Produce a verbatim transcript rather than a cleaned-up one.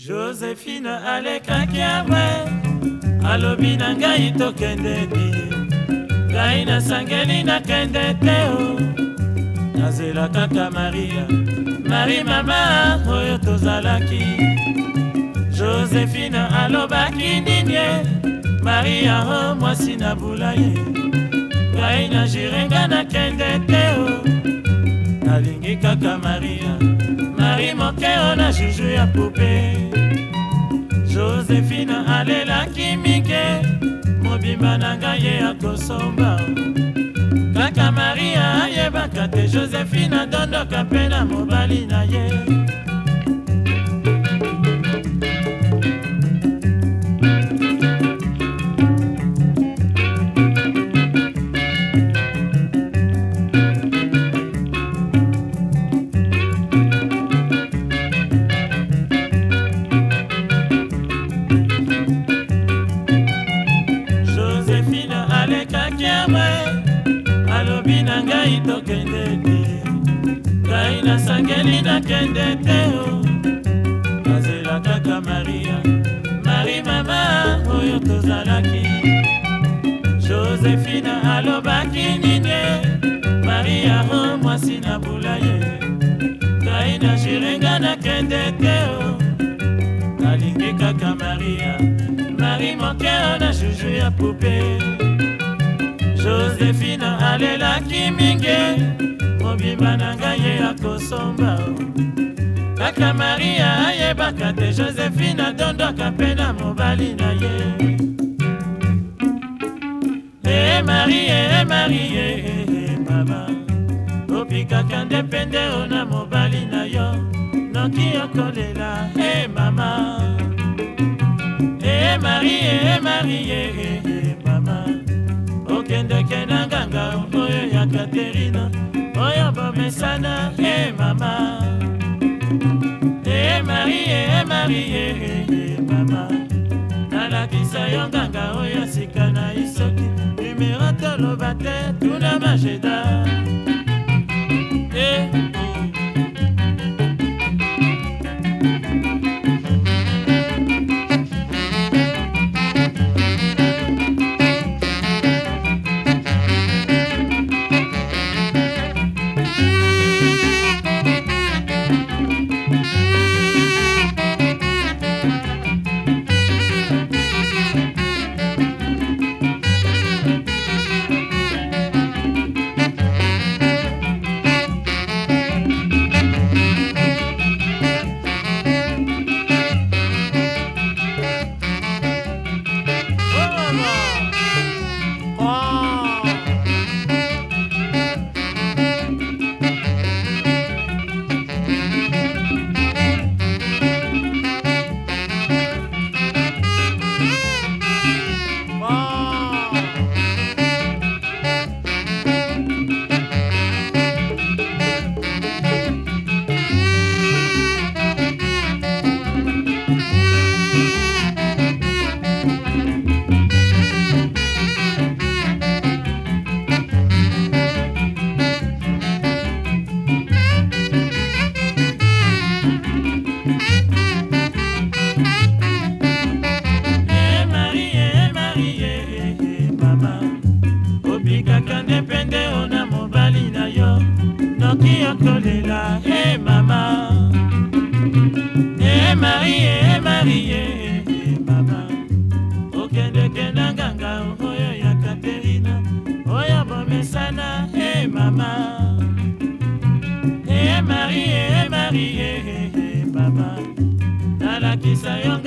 Joséphine alekaki awe alobi na ngai tokende te, ngai nasangeli nakende te o, nazela kaka Maria, Marie mama oyo tozalaki. Joséphine alobaki nini, Maria o mwasi na bula ye, ngai na jirenga nakende te o, nalingi kaka Maria, Marie moke o na juju ya poupée. Joséphine alelaki mike, mobimba na ngai ye akosomba, kaka Maria ayebaka te Joséphine adondoka mpe na mobali na ye. Alobi na ngai tokende te, ngai nasangeli nakende te o, nazela kaka Maria, Marie mama oyo tozalaki. Joséphine alobaki nini, Maria o mwasi na bula ye, ngai na jirenga nakende te o, nalingi kaka Maria, Marie moke o na juju ya poupée. Joséphine alelaki mingi, mobimba na ngai ye akosomba, kaka Maria ayebaka te Joséphine adondoka mpe na mobali na ye. Eh Marie, eh Marie, eh mama, opikaka ndepende o na mobali na yo, noki okolela eh mama. Eh Marie, eh Marie, eh mama, okendeke na nganga oyo ya Katerina oyo bomesana eh mama. Eh Marie, eh Marie, eh mama, nalakisa yo nganga oyo sika na isoki, numero toloba te tuna majeda. Eh ndepende ona mobali na yo, noki okolela eh mama. Eh Marie, eh Marie, eh mama, okendeke na nganga oyo ya Katerina oyo bomesana eh mama. Eh Marie, eh Marie, eh mama, nalakisa yo